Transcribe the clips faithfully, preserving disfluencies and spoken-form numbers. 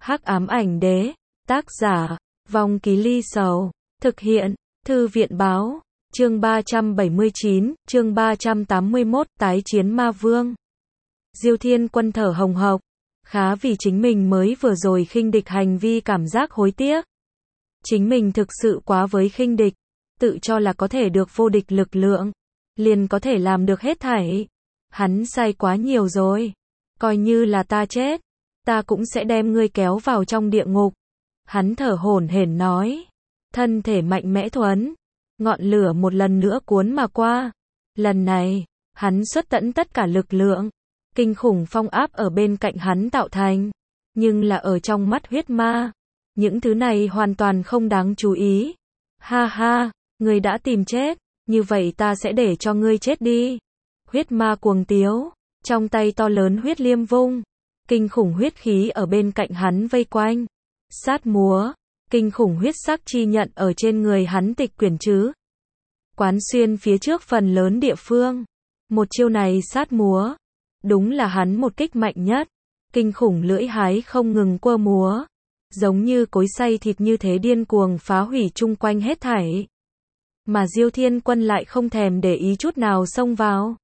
Hắc ám ảnh đế, tác giả, Vong Ký Ly Sầu, thực hiện, Thư viện báo, chương ba trăm bảy mươi chín, chương ba trăm tám mươi mốt, tái chiến ma vương. Diêu Thiên Quân thở hồng hộc, khá vì chính mình mới vừa rồi khinh địch hành vi cảm giác hối tiếc. Chính mình thực sự quá với khinh địch, tự cho là có thể được vô địch lực lượng, liền có thể làm được hết thảy. Hắn sai quá nhiều rồi, coi như là ta chết, ta cũng sẽ đem ngươi kéo vào trong địa ngục. Hắn thở hổn hển nói, thân thể mạnh mẽ thuấn, ngọn lửa một lần nữa cuốn mà qua. Lần này, hắn xuất tận tất cả lực lượng, kinh khủng phong áp ở bên cạnh hắn tạo thành, nhưng là ở trong mắt huyết ma, những thứ này hoàn toàn không đáng chú ý. Ha ha, ngươi đã tìm chết, như vậy ta sẽ để cho ngươi chết đi. Huyết ma cuồng tiếu, trong tay to lớn huyết liêm vung, kinh khủng huyết khí ở bên cạnh hắn vây quanh. Sát múa, kinh khủng huyết sắc chi nhận ở trên người hắn tịch quyển chứ. Quán xuyên phía trước phần lớn địa phương. Một chiêu này sát múa, đúng là hắn một kích mạnh nhất. Kinh khủng lưỡi hái không ngừng quơ múa, giống như cối xay thịt như thế điên cuồng phá hủy chung quanh hết thảy. Mà Diêu Thiên Quân lại không thèm để ý chút nào xông vào.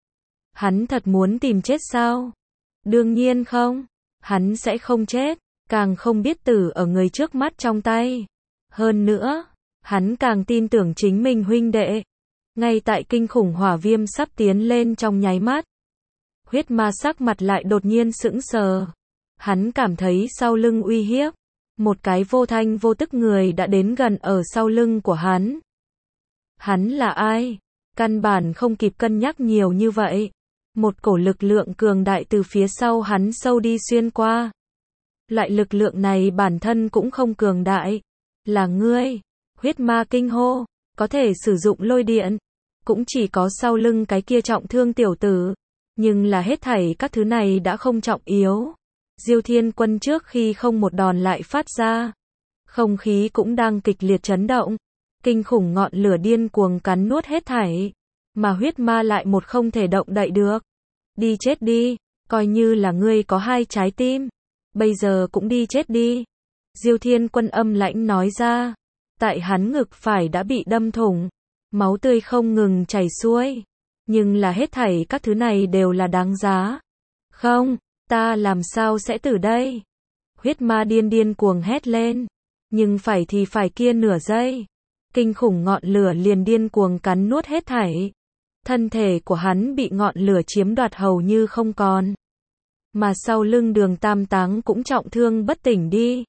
Hắn thật muốn tìm chết sao? Đương nhiên không, hắn sẽ không chết, càng không biết tử ở người trước mắt trong tay. Hơn nữa, hắn càng tin tưởng chính mình huynh đệ. Ngay tại kinh khủng hỏa viêm sắp tiến lên trong nháy mắt, huyết ma sắc mặt lại đột nhiên sững sờ. Hắn cảm thấy sau lưng uy hiếp, một cái vô thanh vô tức người đã đến gần ở sau lưng của hắn. Hắn là ai? Căn bản không kịp cân nhắc nhiều như vậy. Một cổ lực lượng cường đại từ phía sau hắn sâu đi xuyên qua. Loại lực lượng này bản thân cũng không cường đại. Là ngươi. Huyết ma kinh hô, có thể sử dụng lôi điện, cũng chỉ có sau lưng cái kia trọng thương tiểu tử. Nhưng là hết thảy các thứ này đã không trọng yếu. Diêu Thiên Quân trước khi không một đòn lại phát ra. Không khí cũng đang kịch liệt chấn động. Kinh khủng ngọn lửa điên cuồng cắn nuốt hết thảy. Mà huyết ma lại một không thể động đậy được. Đi chết đi, coi như là ngươi có hai trái tim. Bây giờ cũng đi chết đi. Diêu Thiên Quân âm lãnh nói ra. Tại hắn ngực phải đã bị đâm thủng. Máu tươi không ngừng chảy xuôi. Nhưng là hết thảy các thứ này đều là đáng giá. Không, ta làm sao sẽ từ đây? Huyết ma điên điên cuồng hét lên. Nhưng phải thì phải kia nửa giây. Kinh khủng ngọn lửa liền điên cuồng cắn nuốt hết thảy. Thân thể của hắn bị ngọn lửa chiếm đoạt hầu như không còn. Mà sau lưng Đường Tam Táng cũng trọng thương bất tỉnh đi.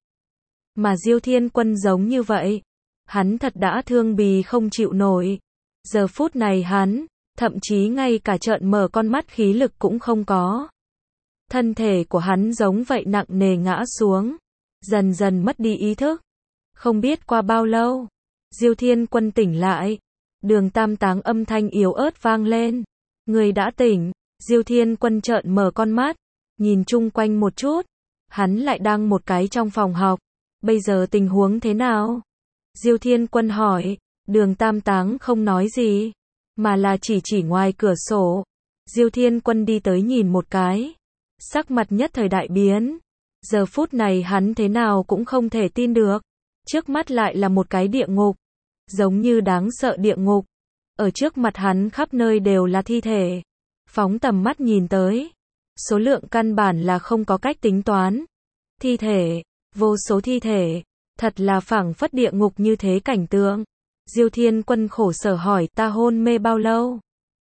Mà Diêu Thiên Quân giống như vậy. Hắn thật đã thương bì không chịu nổi. Giờ phút này hắn, thậm chí ngay cả trợn mở con mắt khí lực cũng không có. Thân thể của hắn giống vậy nặng nề ngã xuống. Dần dần mất đi ý thức. Không biết qua bao lâu, Diêu Thiên Quân tỉnh lại. Đường Tam Táng âm thanh yếu ớt vang lên. Người đã tỉnh. Diêu Thiên Quân trợn mở con mắt, nhìn chung quanh một chút. Hắn lại đang một cái trong phòng học. Bây giờ tình huống thế nào? Diêu Thiên Quân hỏi. Đường Tam Táng không nói gì, mà là chỉ chỉ ngoài cửa sổ. Diêu Thiên Quân đi tới nhìn một cái. Sắc mặt nhất thời đại biến. Giờ phút này hắn thế nào cũng không thể tin được. Trước mắt lại là một cái địa ngục. Giống như đáng sợ địa ngục. Ở trước mặt hắn khắp nơi đều là thi thể. Phóng tầm mắt nhìn tới. Số lượng căn bản là không có cách tính toán. Thi thể, vô số thi thể. Thật là phảng phất địa ngục như thế cảnh tượng. Diêu Thiên Quân khổ sở hỏi ta hôn mê bao lâu?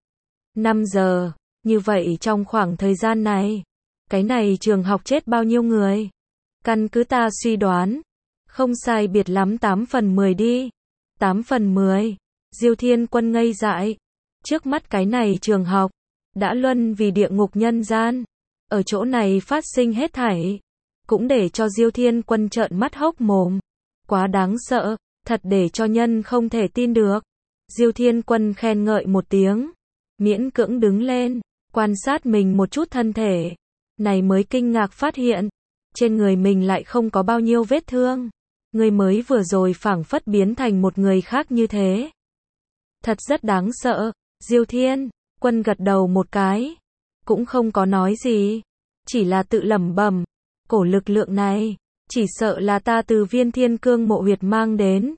năm giờ. Như vậy trong khoảng thời gian này, cái này trường học chết bao nhiêu người? Căn cứ ta suy đoán, không sai biệt lắm tám phần mười đi. tám phần mười. Diêu Thiên Quân ngây dại. Trước mắt cái này trường học, đã luân vì địa ngục nhân gian. Ở chỗ này phát sinh hết thảy. Cũng để cho Diêu Thiên Quân trợn mắt hốc mồm. Quá đáng sợ, thật để cho nhân không thể tin được. Diêu Thiên Quân khen ngợi một tiếng. Miễn cưỡng đứng lên, quan sát mình một chút thân thể. Này mới kinh ngạc phát hiện. Trên người mình lại không có bao nhiêu vết thương. Người mới vừa rồi phảng phất biến thành một người khác như thế. Thật rất đáng sợ. Diêu Thiên Quân gật đầu một cái. Cũng không có nói gì. Chỉ là tự lẩm bẩm. Cổ lực lượng này, chỉ sợ là ta từ Viên Thiên Cương mộ huyệt mang đến.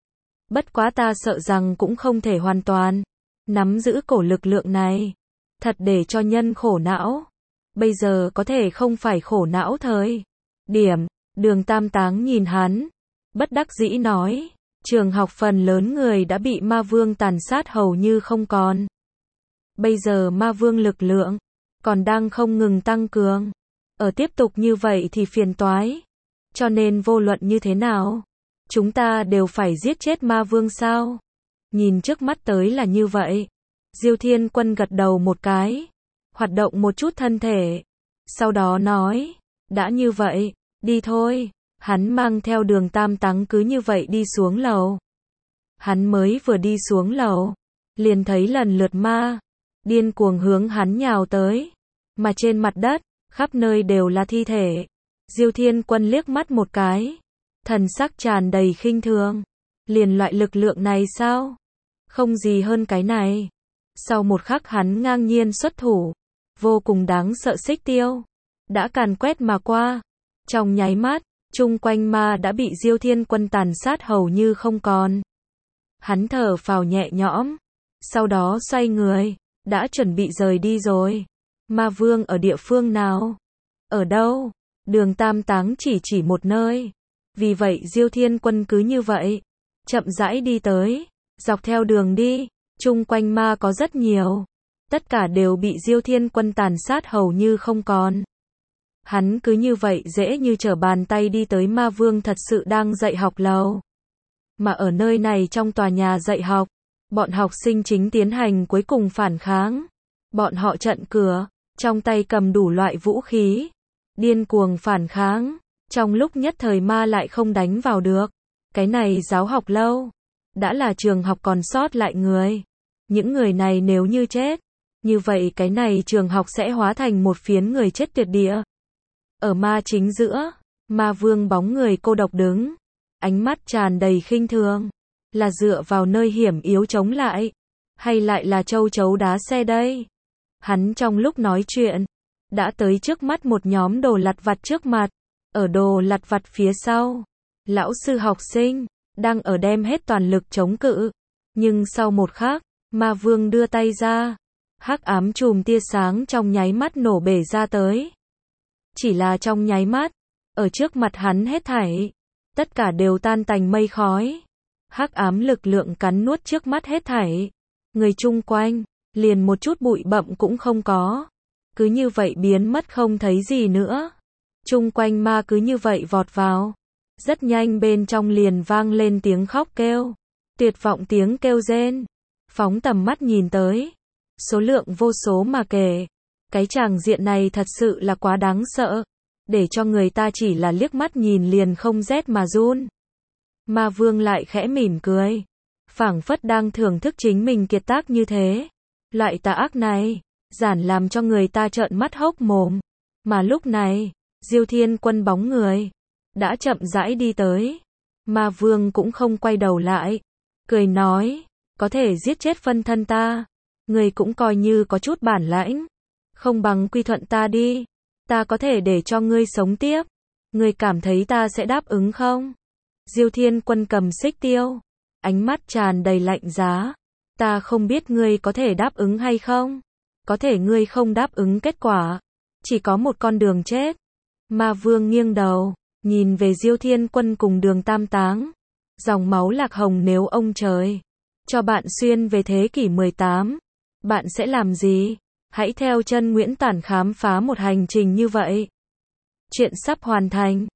Bất quá ta sợ rằng cũng không thể hoàn toàn nắm giữ cổ lực lượng này, thật để cho nhân khổ não. Bây giờ có thể không phải khổ não thời điểm. Đường Tam Táng nhìn hắn, bất đắc dĩ nói, trường học phần lớn người đã bị ma vương tàn sát hầu như không còn. Bây giờ ma vương lực lượng còn đang không ngừng tăng cường. Ở tiếp tục như vậy thì phiền toái. Cho nên vô luận như thế nào, chúng ta đều phải giết chết ma vương sao? Nhìn trước mắt tới là như vậy. Diêu Thiên Quân gật đầu một cái, hoạt động một chút thân thể. Sau đó nói, đã như vậy, đi thôi. Hắn mang theo Đường Tam Táng cứ như vậy đi xuống lầu. Hắn mới vừa đi xuống lầu, liền thấy lần lượt ma điên cuồng hướng hắn nhào tới. Mà trên mặt đất, khắp nơi đều là thi thể. Diêu Thiên Quân liếc mắt một cái, thần sắc tràn đầy khinh thường. Liền loại lực lượng này sao? Không gì hơn cái này. Sau một khắc hắn ngang nhiên xuất thủ, vô cùng đáng sợ xích tiêu đã càn quét mà qua. Trong nháy mắt, chung quanh ma đã bị Diêu Thiên Quân tàn sát hầu như không còn. Hắn thở phào nhẹ nhõm, sau đó xoay người, đã chuẩn bị rời đi rồi. Ma vương ở địa phương nào? Ở đâu? Đường Tam Táng chỉ chỉ một nơi. Vì vậy Diêu Thiên Quân cứ như vậy, chậm rãi đi tới, dọc theo đường đi, chung quanh ma có rất nhiều. Tất cả đều bị Diêu Thiên Quân tàn sát hầu như không còn. Hắn cứ như vậy dễ như trở bàn tay đi tới ma vương thật sự đang dạy học lầu. Mà ở nơi này trong tòa nhà dạy học, bọn học sinh chính tiến hành cuối cùng phản kháng. Bọn họ chặn cửa, trong tay cầm đủ loại vũ khí, điên cuồng phản kháng. Trong lúc nhất thời ma lại không đánh vào được. Cái này giáo học lâu, đã là trường học còn sót lại người. Những người này nếu như chết, như vậy cái này trường học sẽ hóa thành một phiến người chết tuyệt địa. Ở ma chính giữa, ma vương bóng người cô độc đứng, ánh mắt tràn đầy khinh thường. Là dựa vào nơi hiểm yếu chống lại, hay lại là châu chấu đá xe đây? Hắn trong lúc nói chuyện, đã tới trước mắt một nhóm đồ lặt vặt trước mặt. Ở đồ lặt vặt phía sau, lão sư học sinh đang ở đem hết toàn lực chống cự. Nhưng sau một khắc, ma vương đưa tay ra, hắc ám chùm tia sáng trong nháy mắt nổ bể ra tới. Chỉ là trong nháy mắt, ở trước mặt hắn hết thảy, tất cả đều tan tành mây khói. Hắc ám lực lượng cắn nuốt trước mắt hết thảy. Người chung quanh, liền một chút bụi bặm cũng không có. Cứ như vậy biến mất không thấy gì nữa. Chung quanh ma cứ như vậy vọt vào. Rất nhanh bên trong liền vang lên tiếng khóc kêu. Tuyệt vọng tiếng kêu rên. Phóng tầm mắt nhìn tới. Số lượng vô số mà kể. Cái tràng diện này thật sự là quá đáng sợ. Để cho người ta chỉ là liếc mắt nhìn liền không rét mà run. Ma vương lại khẽ mỉm cười. Phảng phất đang thưởng thức chính mình kiệt tác như thế. Loại tà ác này, giản làm cho người ta trợn mắt hốc mồm. Mà lúc này, Diêu Thiên Quân bóng người đã chậm rãi đi tới. Ma vương cũng không quay đầu lại, cười nói, có thể giết chết phân thân ta, người cũng coi như có chút bản lãnh. Không bằng quy thuận ta đi, ta có thể để cho ngươi sống tiếp. Ngươi cảm thấy ta sẽ đáp ứng không? Diêu Thiên Quân cầm xích tiêu, ánh mắt tràn đầy lạnh giá. Ta không biết ngươi có thể đáp ứng hay không. Có thể ngươi không đáp ứng kết quả, chỉ có một con đường chết. Ma vương nghiêng đầu, nhìn về Diêu Thiên Quân cùng Đường Tam Táng. Dòng máu lạc hồng nếu ông trời cho bạn xuyên về thế kỷ mười tám, bạn sẽ làm gì? Hãy theo chân Nguyễn Tản khám phá một hành trình như vậy. Chuyện sắp hoàn thành.